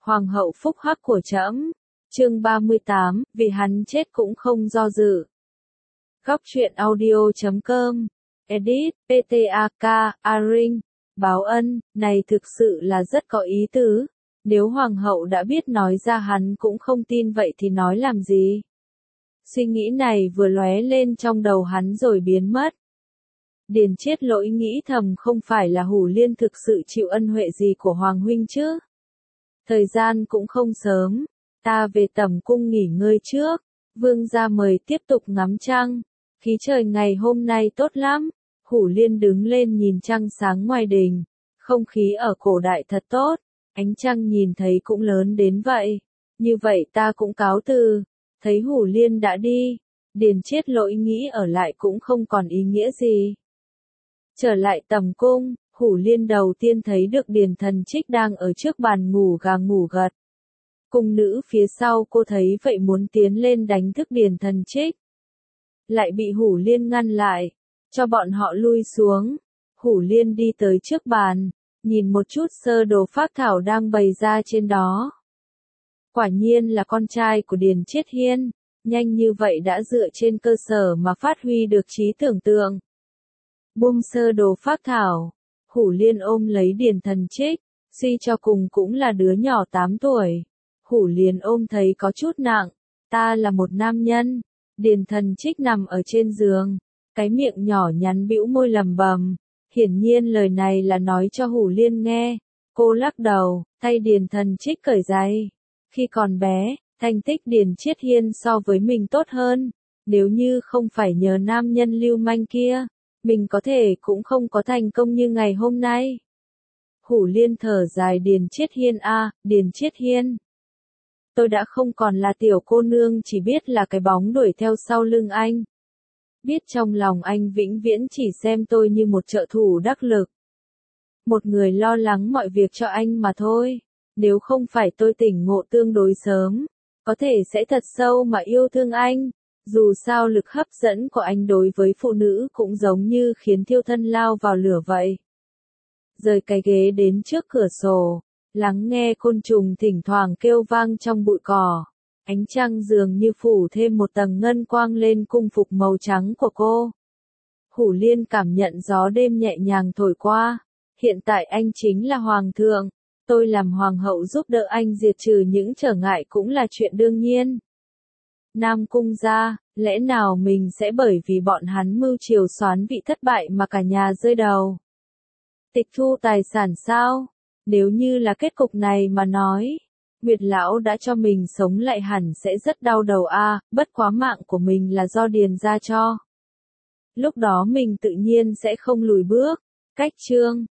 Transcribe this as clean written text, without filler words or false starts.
Hoàng hậu phúc hắc của trẫm. Chương 38, vì hắn chết cũng không do dự. Góc truyện audio.com. Edit, PTAK, Aring. Báo ân, này thực sự là rất có ý tứ. Nếu hoàng hậu đã biết nói ra hắn cũng không tin vậy thì nói làm gì? Suy nghĩ này vừa lóe lên trong đầu hắn rồi biến mất. Điền Chiết Lỗi nghĩ thầm, không phải là Hủ Liên thực sự chịu ân huệ gì của Hoàng huynh chứ? Thời gian cũng không sớm, ta về tẩm cung nghỉ ngơi trước. Vương gia mời tiếp tục ngắm trăng. Khí trời ngày hôm nay tốt lắm. Hủ Liên đứng lên nhìn trăng sáng ngoài đình. Không khí ở cổ đại thật tốt. Ánh trăng nhìn thấy cũng lớn đến vậy. Như vậy ta cũng cáo từ. Thấy Hủ Liên đã đi, Điền Chiết Lỗi nghĩ ở lại cũng không còn ý nghĩa gì. Trở lại tẩm cung, Hủ Liên đầu tiên thấy được Điền Thần Trích đang ở trước bàn ngủ gà ngủ gật. Cung nữ phía sau cô thấy vậy muốn tiến lên đánh thức Điền Thần Trích. Lại bị Hủ Liên ngăn lại, cho bọn họ lui xuống. Hủ Liên đi tới trước bàn, nhìn một chút sơ đồ phác thảo đang bày ra trên đó. Quả nhiên là con trai của Điền Chiết Hiên, nhanh như vậy đã dựa trên cơ sở mà phát huy được trí tưởng tượng. Buông sơ đồ phác thảo, Hủ Liên ôm lấy Điền Thần Trích, suy cho cùng cũng là đứa nhỏ 8 tuổi. Hủ Liên ôm thấy có chút nặng, ta là một nam nhân. Điền Thần Trích nằm ở trên giường, cái miệng nhỏ nhắn bĩu môi lầm bầm. Hiển nhiên lời này là nói cho Hủ Liên nghe. Cô lắc đầu, thay Điền Thần Trích cởi giày. Khi còn bé, thành tích Điền Chiết Hiên so với mình tốt hơn. Nếu như không phải nhờ nam nhân lưu manh kia, mình có thể cũng không có thành công như ngày hôm nay. Hủ Liên thở dài, Điền Chiết Hiên a, Điền Chiết Hiên. Tôi đã không còn là tiểu cô nương chỉ biết là cái bóng đuổi theo sau lưng anh. Biết trong lòng anh vĩnh viễn chỉ xem tôi như một trợ thủ đắc lực. Một người lo lắng mọi việc cho anh mà thôi. Nếu không phải tôi tỉnh ngộ tương đối sớm, có thể sẽ thật sâu mà yêu thương anh. Dù sao lực hấp dẫn của anh đối với phụ nữ cũng giống như khiến thiêu thân lao vào lửa vậy. Rời cái ghế đến trước cửa sổ, lắng nghe côn trùng thỉnh thoảng kêu vang trong bụi cỏ. Ánh trăng dường như phủ thêm một tầng ngân quang lên cung phục màu trắng của cô. Hủ Liên cảm nhận gió đêm nhẹ nhàng thổi qua. Hiện tại anh chính là hoàng thượng. Tôi làm hoàng hậu giúp đỡ anh diệt trừ những trở ngại cũng là chuyện đương nhiên. Nam cung gia, lẽ nào mình sẽ bởi vì bọn hắn mưu triều soán vị thất bại mà cả nhà rơi đầu? Tịch thu tài sản sao? Nếu như là kết cục này mà nói, Nguyệt lão đã cho mình sống lại hẳn sẽ rất đau đầu a, bất quá mạng của mình là do Điền gia cho. Lúc đó mình tự nhiên sẽ không lùi bước. Cách chương